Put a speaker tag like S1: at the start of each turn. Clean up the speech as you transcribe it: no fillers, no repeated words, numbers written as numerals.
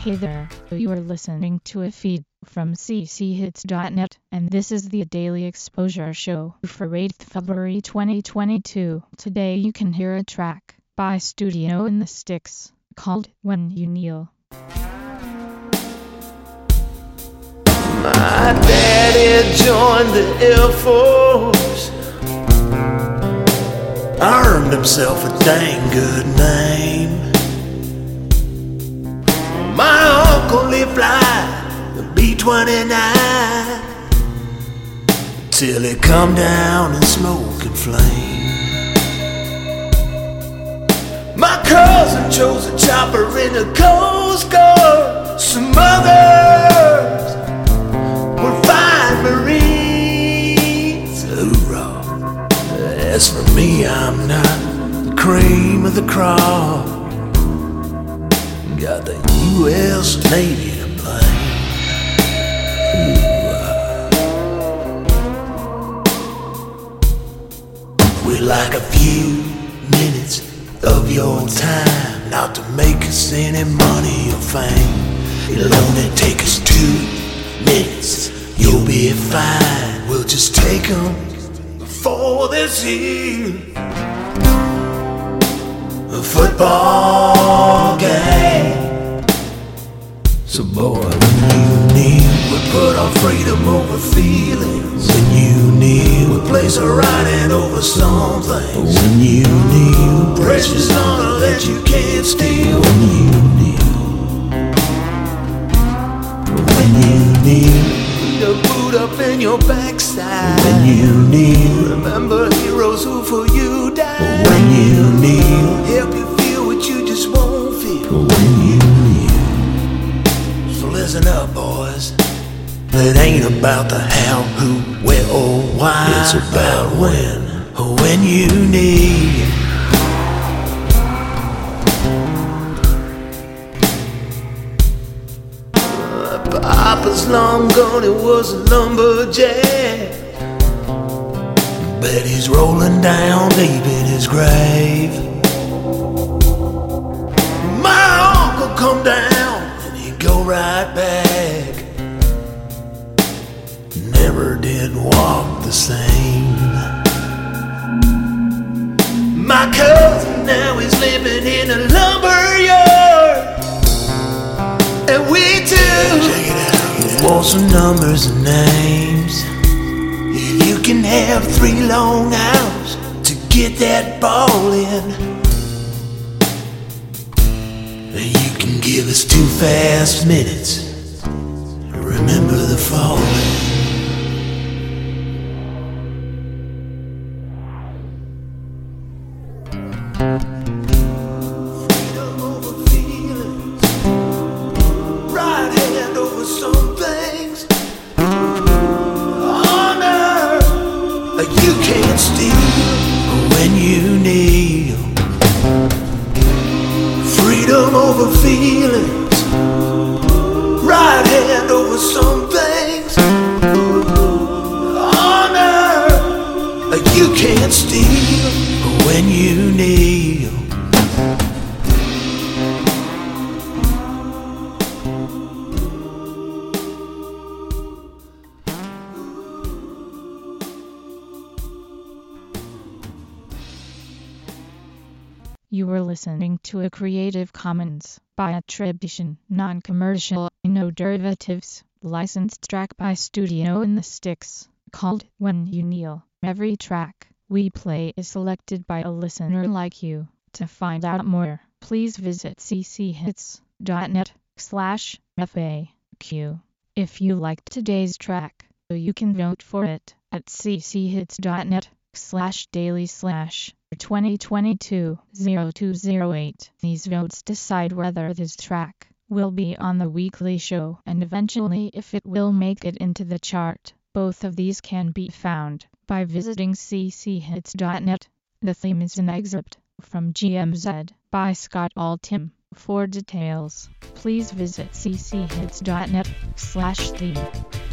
S1: Hey there, you are listening to a feed from cchits.net, and this is the Daily Exposure Show for 8th February 2022. Today you can hear a track by Studio in the Sticks called When You Kneel.
S2: My daddy joined the Air Force, earned himself a dang good name. My uncle he fly the B-29 till he come down in smoke and flame. My cousin chose a chopper in the Coast Guard. Some others were fine Marines. Hoorah! As for me, I'm not the cream of the crop. Got the U.S. Navy to blame. We'd like a few minutes of your time, not to make us any money or fame. It'll only take us 2 minutes, you'll be fine. We'll just take 'em for this here a football game. So boy, when you kneel, we put our freedom over feelings. When you kneel, we place our right hand over some things. When you kneel, precious honor that you can't steal. When you kneel, when you kneel, the boot up in your backside. When you kneel, remember heroes who for you died. When you kneel, help you feel what you just won't feel. When you kneel, so listen up, boys. It ain't about the how, who, where, or why. It's about when you kneel. Papa's long gone, he was a lumberjack. Bet he's rolling down deep in his grave. My uncle come down and he'd go right back. Never did walk the same. My cousin now is living in a lumber yard, and we too want some numbers and names. If you can have 3 long hours to get that ball in, then you can give us 2 fast minutes. Remember the falling. Freedom over feelings, right hand over some things. Honor you can't steal when you kneel. Freedom over feelings, right hand over some things. Honor you can't steal when you kneel.
S1: You were listening to a Creative Commons by attribution, non-commercial, no derivatives, licensed track by Studio in the Sticks, called When You Kneel. Every track we play is selected by a listener like you. To find out more, please visit cchits.net/FAQ. If you liked today's track, you can vote for it at cchits.net/daily/2022-0208. These votes decide whether this track will be on the weekly show and eventually if it will make it into the chart. Both of these can be found by visiting cchits.net. The theme is an excerpt from GMZ by Scott Altham. For details, please visit cchits.net/theme.